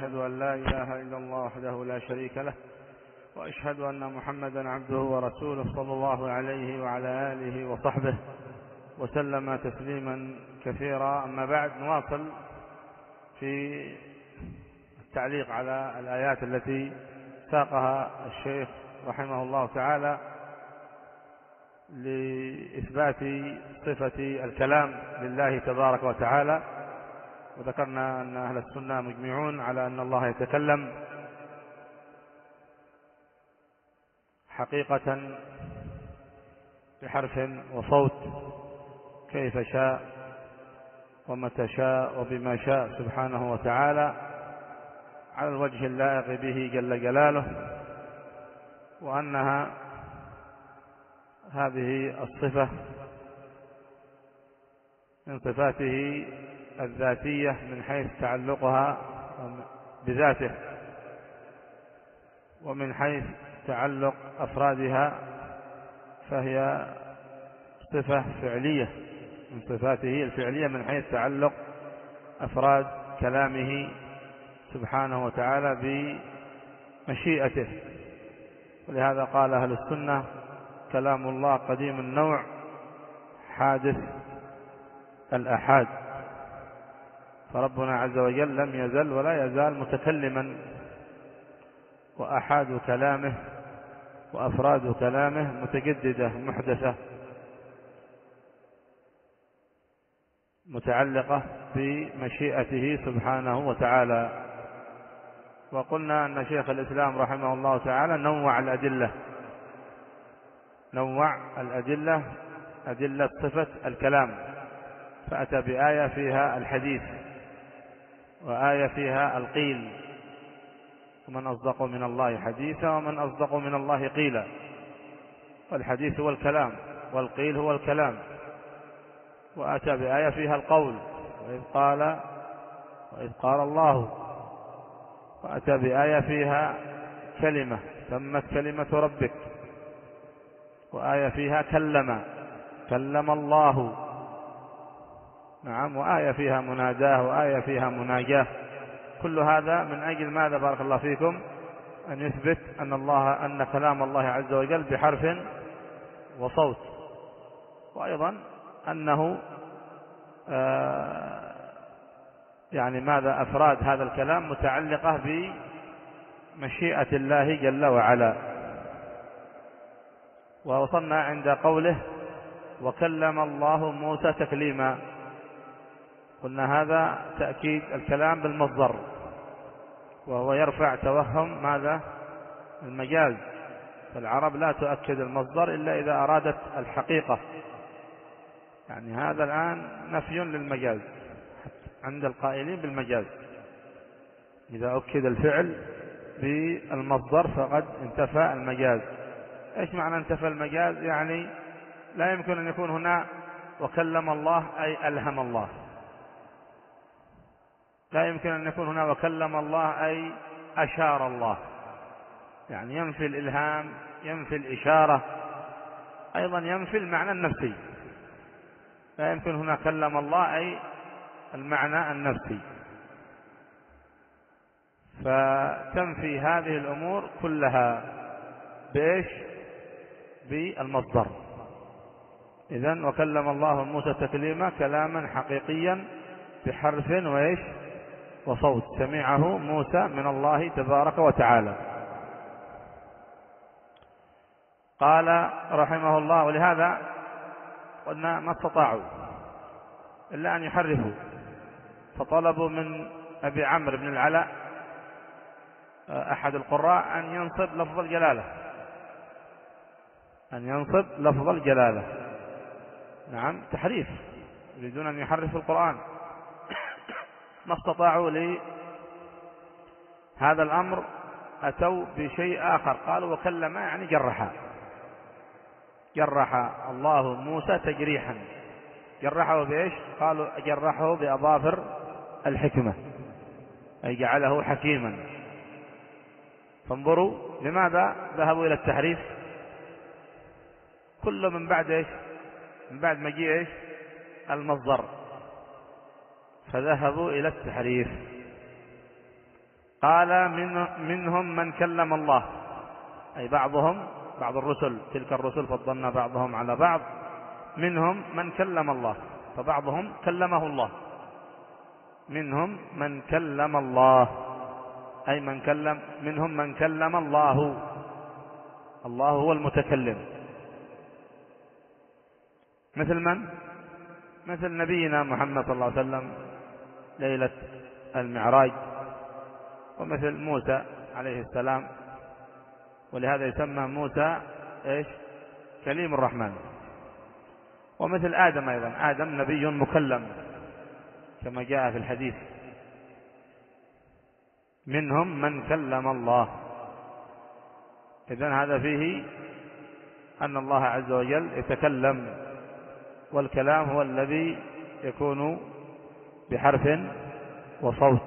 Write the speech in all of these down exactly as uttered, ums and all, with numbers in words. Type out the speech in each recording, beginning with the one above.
وأشهد أن لا إله إلا الله وحده لا شريك له، وأشهد أن محمدا عبده ورسوله صلى الله عليه وعلى آله وصحبه وسلم تسليما كثيرا. أما بعد، نواصل في التعليق على الآيات التي ساقها الشيخ رحمه الله تعالى لإثبات صفة الكلام لله تبارك وتعالى. وذكرنا أن أهل السنة مجمعون على أن الله يتكلم حقيقة بحرف وصوت كيف شاء ومتى شاء وبما شاء سبحانه وتعالى على الوجه اللائق به جل جلاله، وأنها هذه الصفة من صفاته الذاتية من حيث تعلقها بذاته، ومن حيث تعلق أفرادها فهي صفة فعلية من صفاته الفعلية من حيث تعلق أفراد كلامه سبحانه وتعالى بمشيئته. ولهذا قال أهل السنة: كلام الله قديم النوع حادث الآحاد. فربنا عز وجل لم يزل ولا يزال متكلما، وآحاد كلامه وأفراد كلامه متجددة محدثة متعلقة بمشيئته سبحانه وتعالى. وقلنا أن شيخ الإسلام رحمه الله تعالى نوع الأدلة نوع الأدلة أدلة صفة الكلام، فأتى بآية فيها الحديث، وآية فيها القيل، ومن أصدق من الله حديثا ومن أصدق من الله قيلا. والحديث هو الكلام والقيل هو الكلام. وأتى بآية فيها القول، وإذ قال وإذ قال الله. وأتى بآية فيها كلمة تمت كلمة ربك، وآية فيها كلم كلم الله. نعم. وآية فيها مناداه، وآية فيها مناجاه. كل هذا من أجل ماذا بارك الله فيكم؟ أن يثبت أن الله أن كلام الله عز وجل بحرف وصوت، وأيضا أنه آه يعني ماذا أفراد هذا الكلام متعلقة بمشيئة الله جل وعلا. ووصلنا عند قوله: وكلم الله موسى تكليما. قلنا هذا تأكيد الكلام بالمصدر، وهو يرفع توهم ماذا؟ المجاز. فالعرب لا تؤكد المصدر إلا إذا أرادت الحقيقة. يعني هذا الآن نفي للمجاز عند القائلين بالمجاز. إذا أكد الفعل بالمصدر فقد انتفى المجاز. إيش معنى انتفى المجاز؟ يعني لا يمكن أن يكون هنا وكلم الله أي ألهم الله، لا يمكن أن يكون هنا وكلم الله أي أشار الله. يعني ينفي الإلهام، ينفي الإشارة، أيضا ينفي المعنى النفسي. لا يمكن هنا كلم الله أي المعنى النفسي. فتنفي هذه الأمور كلها بإيش؟ بالمصدر. إذن وكلم الله موسى تكليما، كلاما حقيقيا بحرف وإيش؟ وصوت، سمعه موسى من الله تبارك وتعالى. قال رحمه الله: ولهذا قلنا ما استطاعوا إلا أن يحرفوا، فطلبوا من أبي عمرو بن العلاء أحد القراء أن ينصب لفظ الجلالة أن ينصب لفظ الجلالة نعم، تحريف، يريدون أن يحرفوا القرآن. ما استطاعوا لهذا الأمر، أتوا بشيء آخر، قالوا وكلم يعني جرح جرح الله موسى تجريحا. جرحه بإيش؟ قالوا جرحه بأظافر الحكمة، أي جعله حكيما. فانظروا لماذا ذهبوا إلى التحريف؟ كله من بعد إيش؟ من بعد مجيء إيش؟ المصدر. فذهبوا إلى التحريف. قال من منهم من كلم الله، أي بعضهم بعض الرسل، تلك الرسل فضلنا بعضهم على بعض، منهم من كلم الله، فبعضهم كلمه الله. منهم من كلم الله أي من كلم، منهم من كلم الله، الله هو المتكلم. مثل من؟ مثل نبينا محمد صلى الله عليه وسلم ليلة المعراج، ومثل موسى عليه السلام، ولهذا يسمى موسى إيش؟ كليم الرحمن. ومثل آدم أيضا، آدم نبي مكلم كما جاء في الحديث. منهم من كلم الله. إذن هذا فيه أن الله عز وجل يتكلم، والكلام هو الذي يكون بحرف وصوت.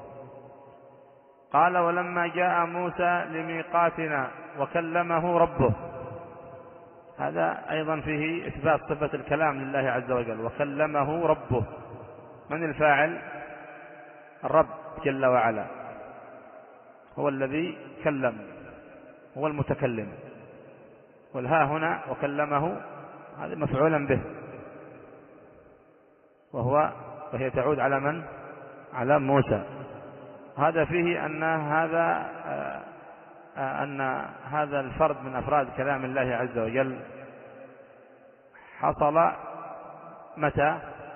قال ولما جاء موسى لميقاتنا وكلمه ربه، هذا أيضا فيه إثبات صفة الكلام لله عز وجل. وكلمه ربه، من الفاعل؟ الرب جل وعلا، هو الذي كلم، هو المتكلم. والها هنا وكلمه هذا مفعولا به، وهو وهي تعود على من؟ على موسى. هذا فيه أن هذا أن هذا الفرد من أفراد كلام الله عز وجل حصل متى؟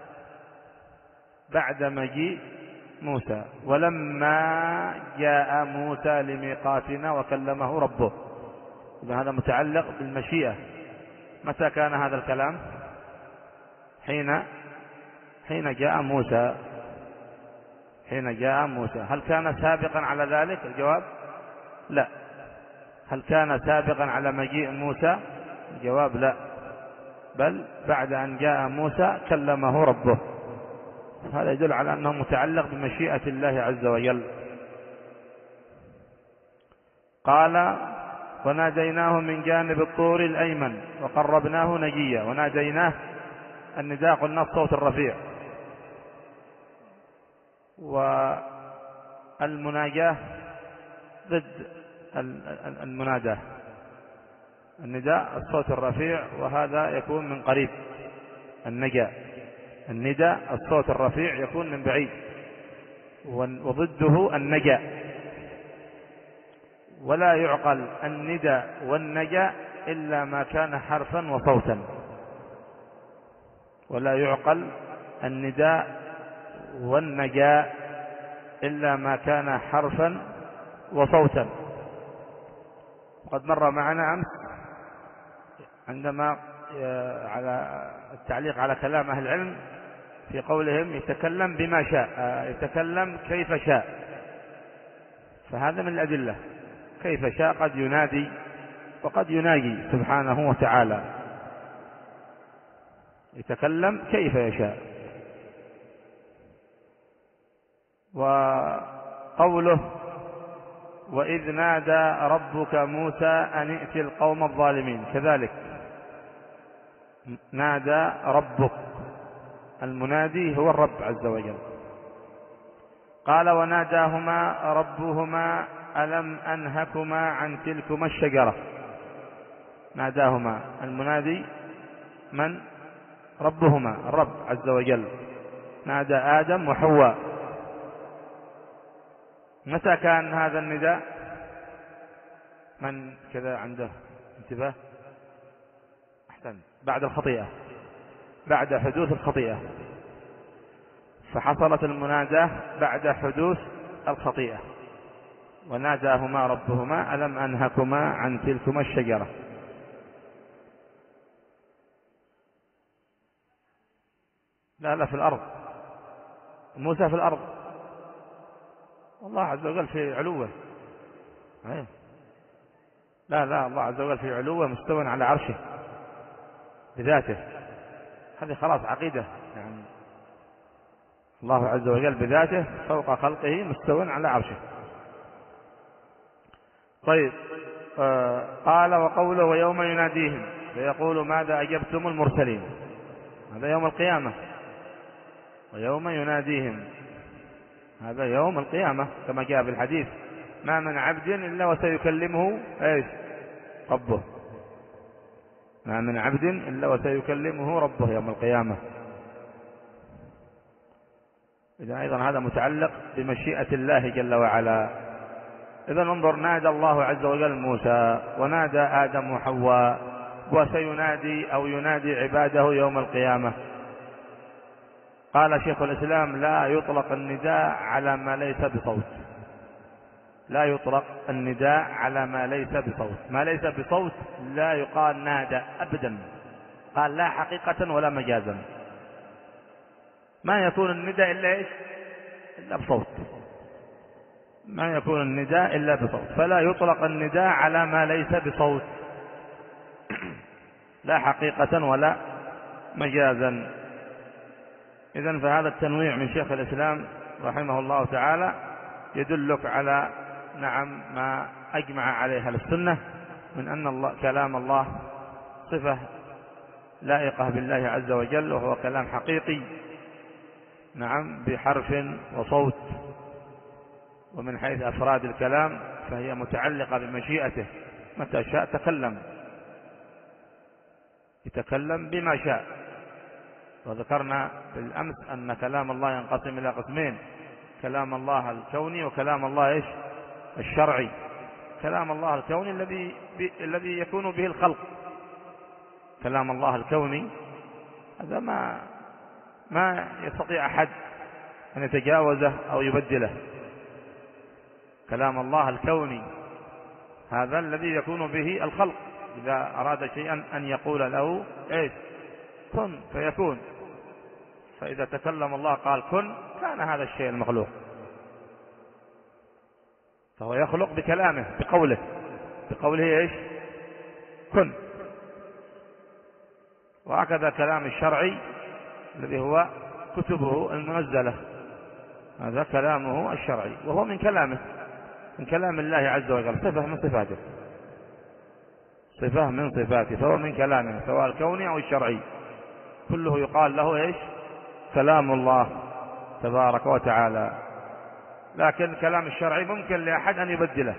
بعد مجيء موسى. ولما جاء موسى لميقاتنا وكلمه ربه، إذن هذا متعلق بالمشيئة. متى كان هذا الكلام؟ حين حين جاء موسى، حين جاء موسى. هل كان سابقا على ذلك؟ الجواب لا. هل كان سابقا على مجيء موسى؟ الجواب لا، بل بعد أن جاء موسى كلمه ربه. هذا يدل على أنه متعلق بمشيئة الله عز وجل. قال وناديناه من جانب الطور الأيمن وقربناه نجيا. وناديناه النداء قلنا الصوت الرفيع، والمناجاة ضد المناداة. النداء الصوت الرفيع، وهذا يكون من قريب. النجاة النداء الصوت الرفيع يكون من بعيد، وضده النجاة. ولا يعقل النداء والنجاة إلا ما كان حرفا وصوتا. ولا يعقل النداء والنجاة إلا ما كان حرفا وصوتا. وقد مر معنا أمس عندما على التعليق على كلام أهل العلم في قولهم يتكلم بما شاء، يتكلم كيف شاء. فهذا من الأدلة، كيف شاء قد ينادي وقد يناجي سبحانه وتعالى، يتكلم كيف يشاء. وقوله وإذ نادى ربك موسى أن ائت القوم الظالمين، كذلك نادى ربك، المنادي هو الرب عز وجل. قال وناداهما ربهما ألم أنهكما عن تلكما الشجرة. ناداهما المنادي من؟ ربهما الرب عز وجل. نادى آدم وحواء. متى كان هذا النداء؟ من كذا عنده انتباه؟ أحسن، بعد الخطيئة، بعد حدوث الخطيئة. فحصلت المناداة بعد حدوث الخطيئة. وناداهما ربهما ألم أنهكما عن تلكما الشجرة. لا لا في الأرض، موسى في الأرض، الله عز وجل في علوه. لا لا الله عز وجل في علوه مستوى على عرشه بذاته. هذه خلاص عقيدة، يعني الله عز وجل بذاته فوق خلقه مستوى على عرشه. طيب آه قال وقوله ويوم يناديهم فيقول ماذا أجبتم هذا يوم القيامة كما جاء في الحديث: ما من عبد إلا وسيكلمه إيش ربه، ما من عبد إلا وسيكلمه ربه يوم القيامة. إذا أيضا هذا متعلق بمشيئة الله جل وعلا. إذا انظر، نادى الله عز وجل موسى ونادى آدم وحواء، وسينادي أو ينادي عباده يوم القيامة. قال شيخ الإسلام: لا يطلق النداء على ما ليس بصوت، لا يطلق النداء على ما ليس بصوت، ما ليس بصوت لا يقال نادى أبدا، قال لا حقيقة ولا مجازا، ما يكون النداء إلا إيش؟ إلا بصوت، ما يكون النداء إلا بصوت، فلا يطلق النداء على ما ليس بصوت لا حقيقة ولا مجازا. إذن فهذا التنويع من شيخ الإسلام رحمه الله تعالى يدلك على نعم ما أجمع عليه أهل السنة من أن الله كلام الله صفة لائقة بالله عز وجل، وهو كلام حقيقي نعم بحرف وصوت. ومن حيث أفراد الكلام فهي متعلقة بمشيئته، متى شاء تكلم، يتكلم بما شاء. وذكرنا بالأمس أن كلام الله ينقسم إلى قسمين: كلام الله الكوني وكلام الله إيش؟ الشرعي. كلام الله الكوني الذي الذي يكون به الخلق، كلام الله الكوني هذا ما ما يستطيع أحد أن يتجاوزه أو يبدله. كلام الله الكوني هذا الذي يكون به الخلق، إذا أراد شيئا أن يقول له إيش؟ كن فيكون. فإذا تكلم الله قال كن، كان هذا الشيء المخلوق، فهو يخلق بكلامه بقوله، بقوله إيش؟ كن. وهكذا كلام الشرعي الذي هو كتبه المنزلة، هذا كلامه الشرعي وهو من كلامه، من كلام الله عز وجل، صفة من صفاته، صفة من صفاته، فهو من كلامه سواء الكوني أو الشرعي، كله يقال له إيش؟ كلام الله تبارك وتعالى. لكن كلام الشرعي ممكن لأحد أن يبدله،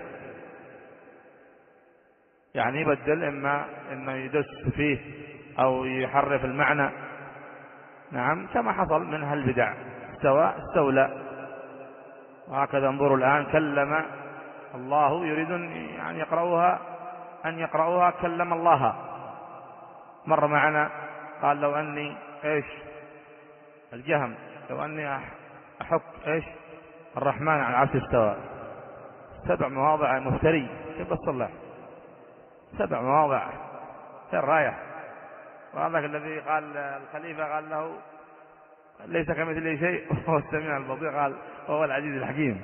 يعني يبدل، إما إنه يدس فيه أو يحرف المعنى، نعم كما حصل من أهل البدع، استوى استولى. وهكذا انظروا الآن: كلم الله، يريد أن يقرأوها أن يقرأوها كلم الله. مر معنا قال: لو أني إيش؟ الجهم، لو أني أحك إيش؟ الرحمن على العرش استوى. سبع مواضع مفتري، كيف بصلح سبع مواضع في الرايح. وهذا الذي قال الخليفة قال له: ليس كمثله شيء وهو السميع البصير، قال وهو العزيز الحكيم.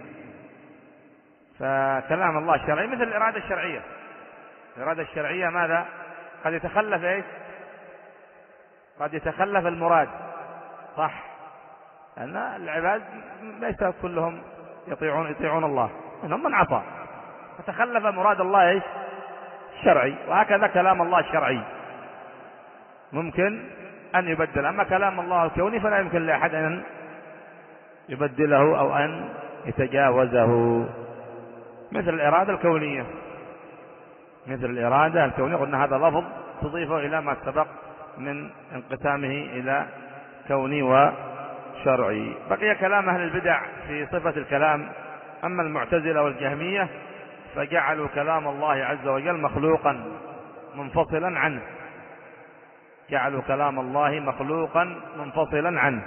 فكلام الله الشرعي مثل الإرادة الشرعية. الإرادة الشرعية ماذا؟ قد يتخلف إيش؟ قد يتخلف المراد، صح، لأن العباد ليس كلهم يطيعون يطيعون الله، منهم من عصى، فتخلف مراد الله إيش؟ الشرعي. وهكذا كلام الله الشرعي ممكن أن يبدل. أما كلام الله الكوني فلا يمكن لأحد أن يبدله أو أن يتجاوزه، مثل الإرادة الكونية، مثل الإرادة الكونية، قلنا هذا لفظ تضيفه إلى ما سبق من انقسامه إلى كوني وشرعي. بقي كلام أهل البدع في صفة الكلام. أما المعتزلة والجهمية فجعلوا كلام الله عز وجل مخلوقا منفصلا عنه، جعلوا كلام الله مخلوقا منفصلا عنه.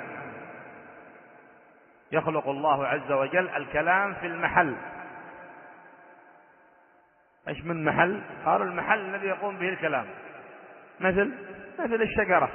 يخلق الله عز وجل الكلام في المحل. ايش من محل؟ قالوا المحل الذي يقوم به الكلام، مثل مثل الشجرة،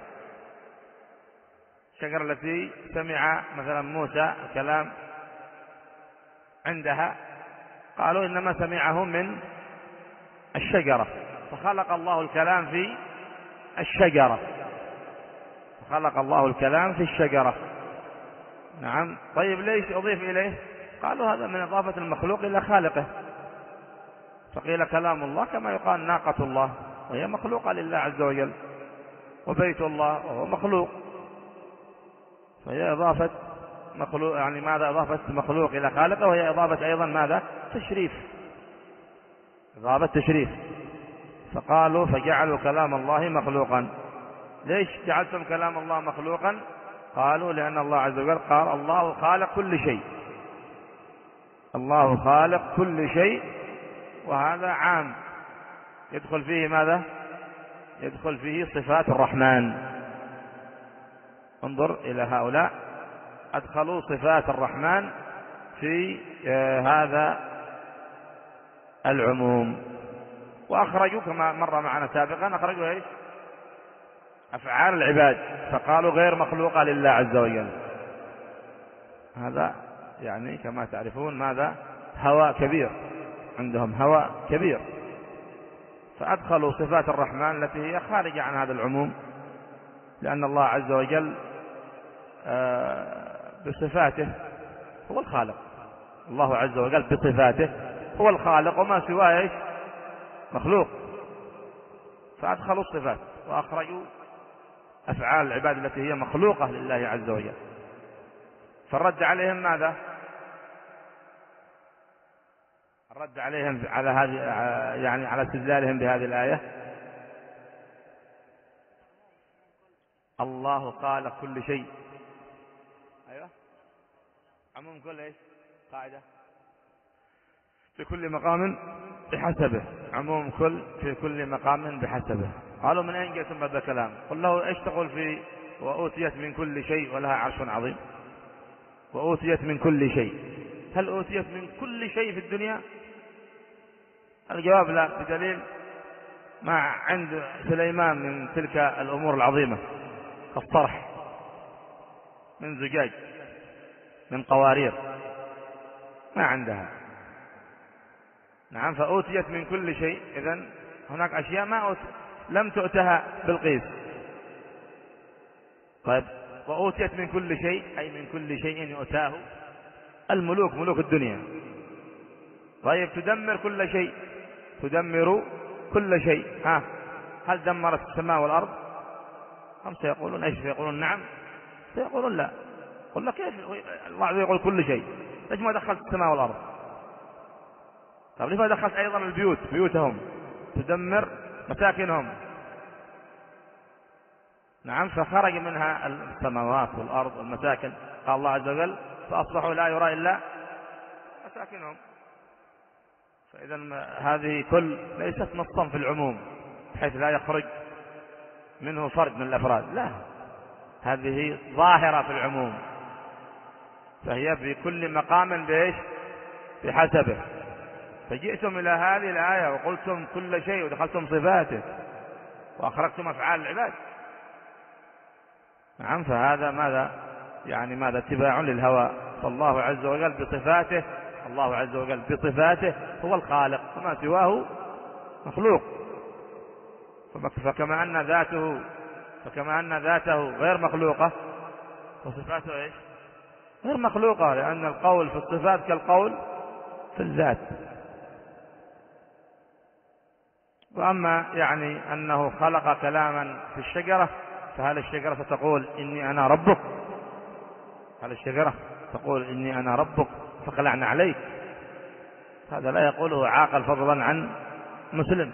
الشجرة التي سمع مثلا موسى الكلام عندها، قالوا إنما سمعه من الشجرة، فخلق الله الكلام في الشجرة، خلق الله الكلام في الشجرة. نعم. طيب ليش أضيف إليه؟ قالوا هذا من إضافة المخلوق إلى خالقه، فقيل كلام الله كما يقال ناقة الله، وهي مخلوقة لله عز وجل، وبيت الله وهو مخلوق، فهي إضافة مخلوق، يعني ماذا إضافة مخلوق إلى خالقه، وهي إضافة أيضا ماذا تشريف، إضافة تشريف. فقالوا فجعلوا كلام الله مخلوقا. ليش جعلتم كلام الله مخلوقا؟ قالوا لأن الله عز وجل قال الله خالق كل شيء، الله خالق كل شيء، وهذا عام يدخل فيه ماذا؟ يدخل فيه صفات الرحمن. انظر إلى هؤلاء أدخلوا صفات الرحمن في هذا العموم، وأخرجوا كما مر معنا سابقا أخرجوا إيش؟ أفعال العباد، فقالوا غير مخلوقة لله عز وجل. هذا يعني كما تعرفون ماذا؟ هوى كبير عندهم، هوى كبير. فأدخلوا صفات الرحمن التي هي خارجة عن هذا العموم، لأن الله عز وجل بصفاته هو الخالق، الله عز وجل بصفاته هو الخالق، وما سواه إيش؟ مخلوق. فأدخلوا الصفات وأخرجوا أفعال العباد التي هي مخلوقة لله عز وجل. فالرد عليهم ماذا؟ الرد عليهم على هذه، يعني على استدلالهم بهذه الآية، الله خالق كل شيء. أيوة، عموم كل إيش؟ قاعدة في كل مقام بحسبه، عموم كل في كل مقام بحسبه. قالوا من أين جئتم بهذا الكلام؟ قل له إيش تقول في وأوتيت من كل شيء ولها عرش عظيم؟ وأوتيت من كل شيء، هل أوتيت من كل شيء في الدنيا؟ الجواب لا، بدليل ما عند سليمان من تلك الأمور العظيمة كالصرح من زجاج من قوارير، ما عندها. نعم، فأوتيت من كل شيء. إذن هناك أشياء ما أوت... لم تؤتها بالقيس. طيب، وأوتيت من كل شيء أي من كل شيء يؤتاه الملوك، ملوك الدنيا. طيب، تدمر كل شيء، تدمر كل شيء، ها هل دمرت السماء والأرض؟ هم سيقولون ايش؟ سيقولون نعم، سيقولون لا. قل لك كيف الله عز وجل يقول كل شيء؟ ليش ما دخلت السماء والأرض؟ طيب ليش ما دخلت أيضا البيوت، بيوتهم تدمر مساكنهم؟ نعم، فخرج منها السماوات والأرض والمساكن. قال الله عز وجل فأصبحوا لا يرى إلا مساكنهم. فإذا هذه كل ليست نصا في العموم بحيث لا يخرج منه فرد من الأفراد، لا، هذه ظاهرة في العموم، فهي بكل مقام بإيش؟ بحسبه. فجئتم إلى هذه الآية وقلتم كل شيء ودخلتم صفاته وأخرجتم أفعال العباد. نعم، فهذا ماذا؟ يعني ماذا؟ اتباع للهوى. فالله عز وجل بصفاته، الله عز وجل بصفاته هو الخالق، وما سواه مخلوق. فكما أن ذاته فكما أن ذاته غير مخلوقة، وصفاته إيش؟ غير مخلوقة، لأن القول في الصفات كالقول في الذات. وأما يعني أنه خلق كلاما في الشجرة، فهل الشجرة تقول إني أنا ربك؟ هل الشجرة تقول إني أنا ربك فخلعنا عليك؟ هذا لا يقوله عاقل فضلا عن مسلم.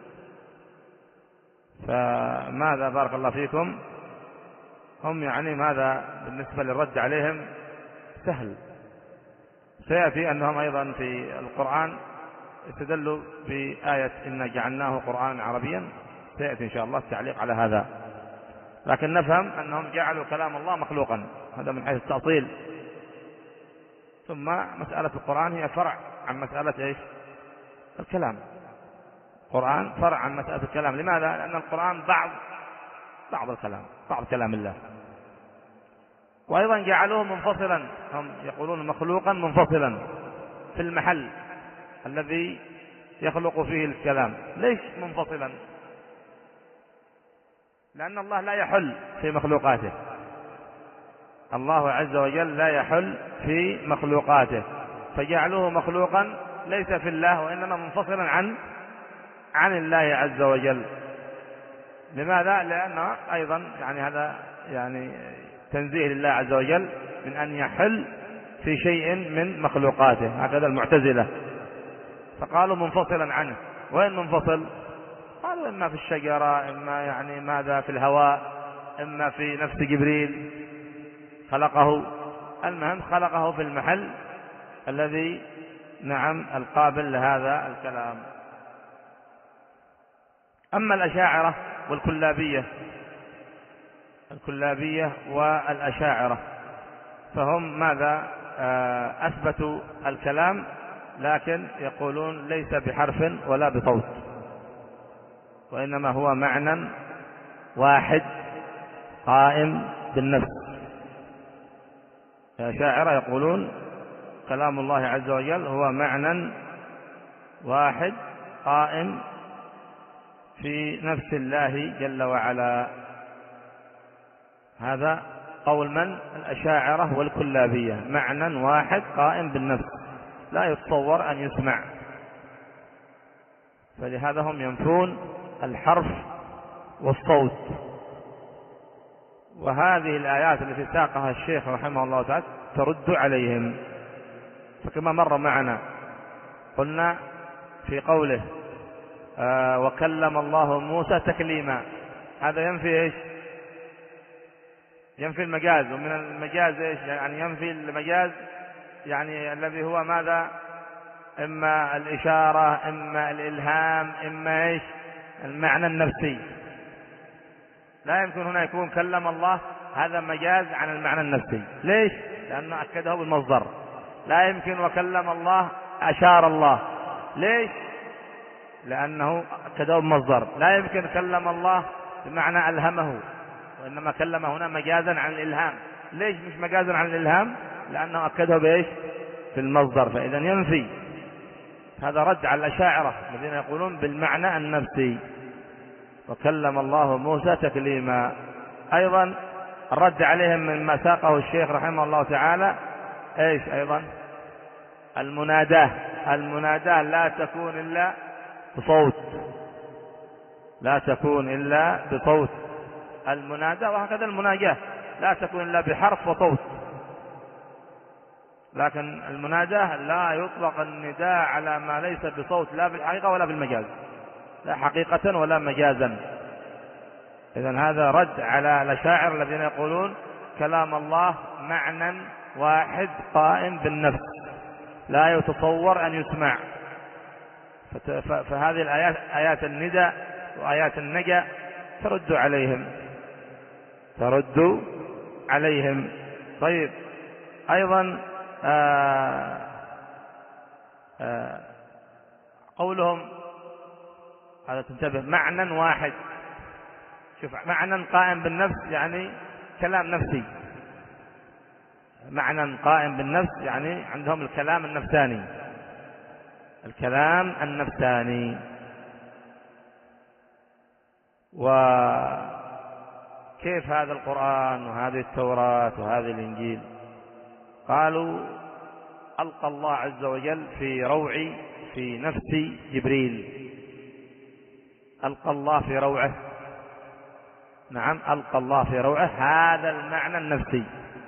فماذا بارك الله فيكم؟ هم يعني ماذا بالنسبة للرد عليهم سهل. سيأتي أنهم أيضا في القرآن استدلوا بآية إنا جعلناه قرآنا عربيا، سيأتي إن شاء الله التعليق على هذا. لكن نفهم أنهم جعلوا كلام الله مخلوقا، هذا من حيث التأصيل. ثم مسألة القرآن هي فرع عن مسألة إيش؟ الكلام. القرآن فرع عن مسألة الكلام. لماذا؟ لأن القرآن بعض بعض الكلام، بعض كلام الله. وأيضا جعلوه منفصلا، هم يقولون مخلوقا منفصلا في المحل الذي يخلق فيه الكلام. ليش منفصلا؟ لأن الله لا يحل في مخلوقاته، الله عز وجل لا يحل في مخلوقاته، فجعلوه مخلوقا ليس في الله، وإنما منفصلا عن عن الله عز وجل. لماذا؟ لأنه أيضا يعني هذا يعني تنزيه لله عز وجل من أن يحل في شيء من مخلوقاته، هكذا المعتزلة، فقالوا منفصلا عنه. وين منفصل؟ قالوا إما في الشجرة، إما يعني ماذا في الهواء، إما في نفس جبريل خلقه. المهم خلقه في المحل الذي نعم القابل لهذا الكلام. أما الأشاعرة والكلابية، الكلابية والأشاعرة فهم ماذا؟ أثبتوا الكلام لكن يقولون ليس بحرف ولا بصوت، وإنما هو معنى واحد قائم بالنفس. الأشاعرة يقولون كلام الله عز وجل هو معنى واحد قائم في نفس الله جل وعلا. هذا قول من؟ الأشاعرة والكلابية، معنى واحد قائم بالنفس لا يتصور أن يسمع، فلهذا هم ينفون الحرف والصوت. وهذه الآيات التي ساقها الشيخ رحمه الله تعالى ترد عليهم. فكما مر معنا قلنا في قوله آه وكلم الله موسى تكليما، هذا ينفي ايش؟ ينفي المجاز. ومن المجاز ايش؟ يعني ينفي المجاز يعني الذي هو ماذا؟ اما الإشارة، اما الإلهام، اما ايش؟ المعنى النفسي. لا يمكن هنا يكون كلم الله هذا مجاز عن المعنى النفسي. ليش؟ لأنه أكده بالمصدر. لا يمكن وكلم الله أشار الله. ليش؟ لأنه أكده بالمصدر. لا يمكن كلم الله بمعنى ألهمه، وإنما كلم هنا مجازا عن الإلهام. ليش مش مجازا عن الإلهام؟ لأنه أكده بإيش؟ في المصدر. فإذا ينفي. هذا رد على الأشاعرة الذين يقولون بالمعنى النفسي. وكلم الله موسى تكليما. أيضا الرد عليهم مما ساقه الشيخ رحمه الله تعالى ايش ايضا؟ المناداة. المناداة لا تكون الا بصوت، لا تكون الا بصوت المناداة. وهكذا المناجاة لا تكون الا بحرف وصوت. لكن المناداة لا يطلق النداء على ما ليس بصوت، لا بالحقيقة ولا بالمجاز، لا حقيقة ولا مجازا. إذن هذا رد على الأشاعرة الذين يقولون كلام الله معنى واحد قائم بالنفس لا يتصور أن يسمع. فهذه الآيات آيات النداء وآيات النجا ترد عليهم، ترد عليهم. طيب أيضا آآ آآ قولهم هذا تنتبه معنى واحد. شوف، معنى قائم بالنفس يعني كلام نفسي. معنى قائم بالنفس يعني عندهم الكلام النفساني، الكلام النفساني. وكيف هذا القرآن وهذه التوراة وهذه الإنجيل؟ قالوا ألقى الله عز وجل في روعي في نفس جبريل. ألقى الله في روعه، نعم ألقى الله في روعه، هذا المعنى النفسي.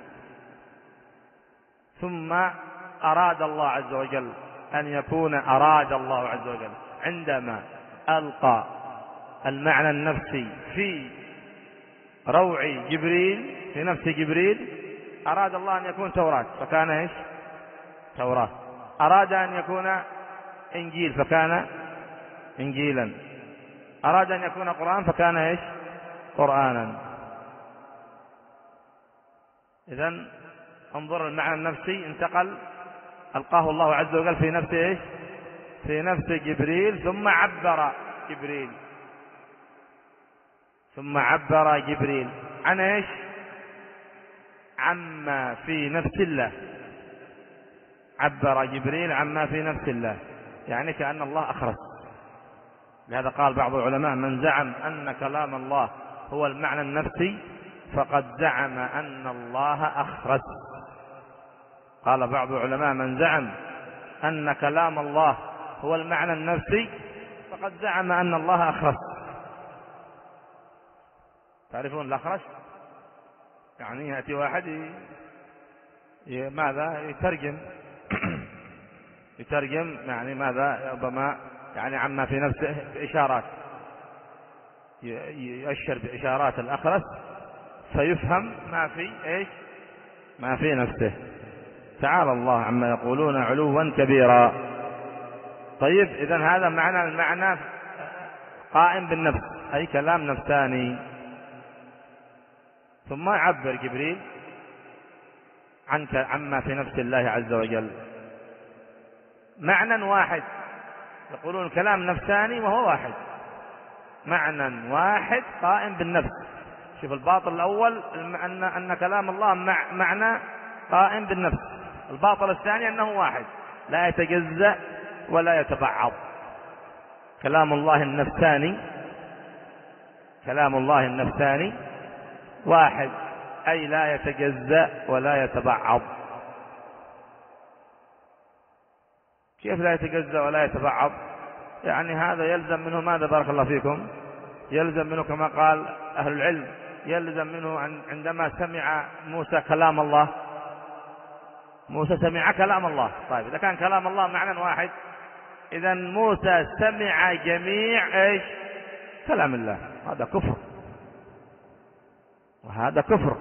ثم أراد الله عز وجل أن يكون أراد الله عز وجل عندما ألقى المعنى النفسي في روع جبريل في نفس جبريل، أراد الله أن يكون توراة فكان إيش؟ توراة. أراد أن يكون إنجيل فكان إنجيلا. أراد أن يكون قرآن فكان إيش؟ قرآنا. إذن انظر المعنى النفسي انتقل، ألقاه الله عز وجل في نفس إيش؟ في نفس جبريل. ثم عبر جبريل ثم عبر جبريل عن إيش؟ عما في نفس الله. عبر جبريل عما في نفس الله، يعني كأن الله أخرس. لهذا قال بعض العلماء من زعم أن كلام الله هو المعنى النفسي فقد زعم أن الله أخرس. قال بعض العلماء من زعم أن كلام الله هو المعنى النفسي فقد زعم أن الله أخرس. تعرفون الأخرس؟ يعني يأتي واحد ي... ماذا يترجم يترجم يعني ماذا ربما يعني عما في نفسه بإشارات، يؤشر بإشارات الأخرس فيفهم ما في إيش ما في نفسه. تعالى الله عما يقولون علوا كبيرا. طيب إذن هذا معنى المعنى قائم بالنفس، أي كلام نفساني. ثم يعبر جبريل عن عما في نفس الله عز وجل معنى واحد، يقولون كلام نفساني وهو واحد، معنى واحد قائم بالنفس. شوف الباطل الأول أن, أن كلام الله مع معنى قائم بالنفس، الباطل الثاني أنه واحد لا يتجزأ ولا يتبعض. كلام الله النفساني كلام الله النفساني واحد، أي لا يتجزأ ولا يتبعض. كيف لا يتجزأ ولا يتبعض؟ يعني هذا يلزم منه ماذا بارك الله فيكم؟ يلزم منه كما قال أهل العلم، يلزم منه عندما سمع موسى كلام الله، موسى سمع كلام الله. طيب إذا كان كلام الله معنى واحد، إذا موسى سمع جميع إيش كلام الله، هذا كفر، وهذا كفر.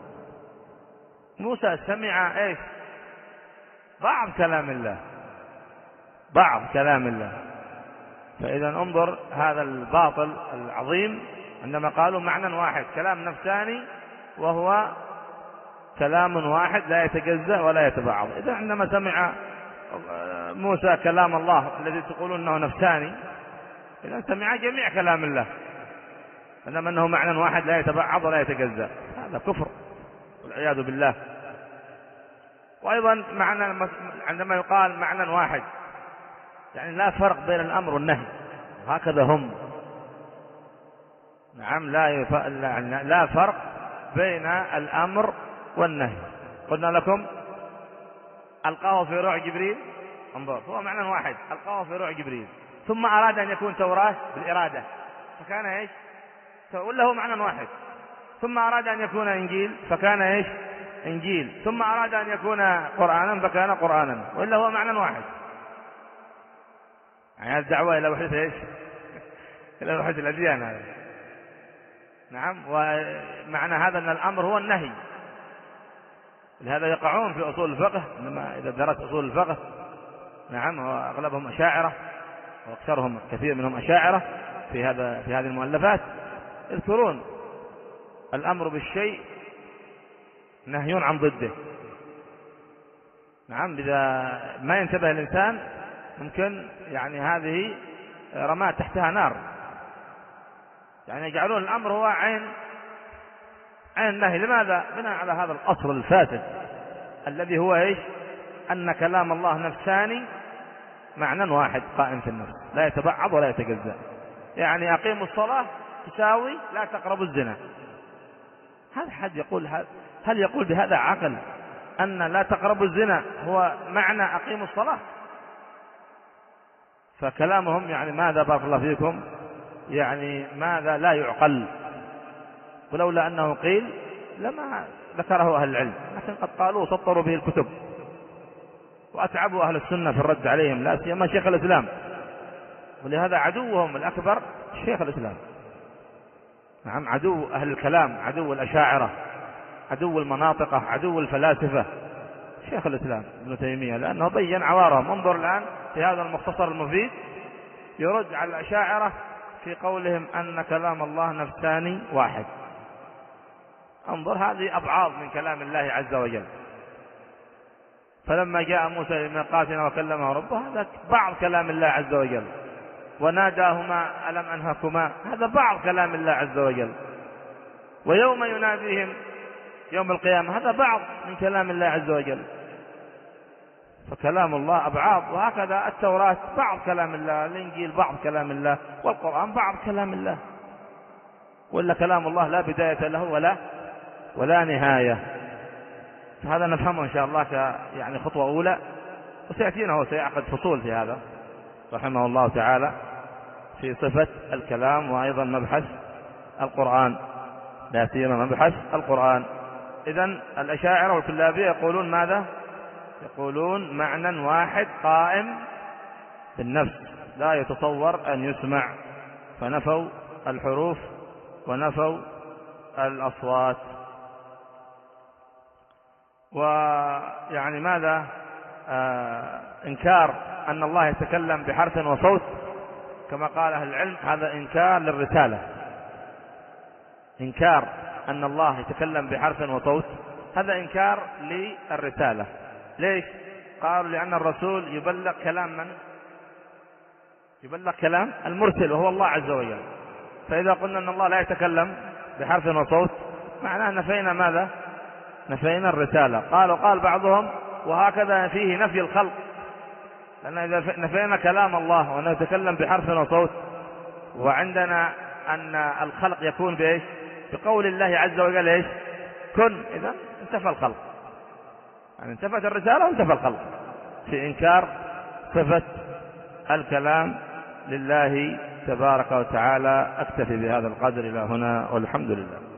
موسى سمع إيش بعض كلام الله، بعض كلام الله. فإذا انظر هذا الباطل العظيم عندما قالوا معنى واحد، كلام نفساني وهو كلام واحد لا يتجزأ ولا يتبعض. إذا عندما سمع موسى كلام الله الذي تقولون أنه نفساني، إذا سمع جميع كلام الله إنما أنه معنى واحد لا يتبعض ولا يتجزأ، هذا كفر والعياذ بالله. وأيضا معنى عندما يقال معنى واحد يعني لا فرق بين الأمر والنهي، هكذا هم. نعم لا, يف... لا فرق بين الأمر والنهي. قلنا لكم ألقاه في روع جبريل، انظر هو معنى واحد، ألقاه في روع جبريل، ثم أراد أن يكون توراة بالإرادة فكان إيش ولا هو معنى واحد، ثم أراد أن يكون إنجيل فكان إيش إنجيل، ثم أراد أن يكون قرآنا فكان قرآنا، وإلا هو معنى واحد. يعني الدعوة إلى وحدة إيش إلى وحدة الأديان هذا. نعم. ومعنى هذا أن الأمر هو النهي، لهذا يقعون في أصول الفقه إنما إذا درست أصول الفقه. نعم. وأغلبهم أشاعرة وأكثرهم كثير منهم أشاعرة في هذا في هذه المؤلفات يذكرون الأمر بالشيء نهي عن ضده. نعم. إذا ما ينتبه الإنسان ممكن يعني هذه رماة تحتها نار، يعني يجعلون الأمر هو عين عين النهي. لماذا؟ بناء على هذا الأصل الفاسد الذي هو إيش أن كلام الله نفساني معنى واحد قائم في النفس لا يتبعض ولا يتجزأ. يعني أقيموا الصلاة تساوي لا تقربوا الزنا. هل حد يقول هل يقول بهذا عقل أن لا تقربوا الزنا هو معنى أقيموا الصلاة؟ فكلامهم يعني ماذا بارك الله فيكم يعني ماذا لا يعقل. ولولا أنه قيل لما ذكره أهل العلم، لكن قد قالوا سطروا به الكتب وأتعبوا أهل السنة في الرد عليهم، لا سيما شيخ الإسلام، ولهذا عدوهم الأكبر شيخ الإسلام. نعم. عدو أهل الكلام، عدو الأشاعرة، عدو المناطقة، عدو الفلاسفة شيخ الإسلام ابن تيمية، لأنه بين عوارهم. انظر الآن في هذا المختصر المفيد يرد على الأشاعرة في قولهم أن كلام الله نفساني واحد. انظر هذه أبعاض من كلام الله عز وجل. فلما جاء موسى لميقاتنا وكلمه ربه هذا بعض كلام الله عز وجل، وناداهما ألم أنهكما هذا بعض كلام الله عز وجل، ويوم يناديهم يوم القيامة هذا بعض من كلام الله عز وجل. فكلام الله أبعاض. وهكذا التوراة بعض كلام الله، الإنجيل بعض كلام الله، والقرآن بعض كلام الله. وإلا كلام الله لا بداية له ولا ولا نهاية. هذا نفهمه إن شاء الله ك يعني خطوة أولى، وسيأتينا هو سيعقد فصول في هذا رحمه الله تعالى في صفة الكلام، وأيضا مبحث القرآن، لا سيما مبحث القرآن. إذن الأشاعرة والكلابية يقولون ماذا؟ يقولون معنى واحد قائم بالنفس لا يتصور أن يسمع، فنفوا الحروف ونفوا الأصوات. ويعني ماذا؟ آه إنكار أن الله يتكلم بحرف وصوت كما قال أهل العلم هذا إنكار للرسالة. إنكار أن الله يتكلم بحرف وصوت هذا إنكار للرسالة. ليش؟ قالوا لأن الرسول يبلغ كلام من؟ يبلغ كلام المرسل وهو الله عز وجل. فإذا قلنا أن الله لا يتكلم بحرف وصوت معناه نفينا ماذا؟ نفينا الرسالة. قالوا قال بعضهم وهكذا فيه نفي الخلق، لأن إذا نفينا كلام الله وأنه يتكلم بحرف وصوت وعندنا أن الخلق يكون بإيش؟ بقول الله عز وجل إيش؟ كن، إذا انتفى الخلق، يعني انتفت الرسالة وانتفى الخلق في إنكار صفة الكلام لله تبارك وتعالى. أكتفي بهذا القدر إلى هنا والحمد لله.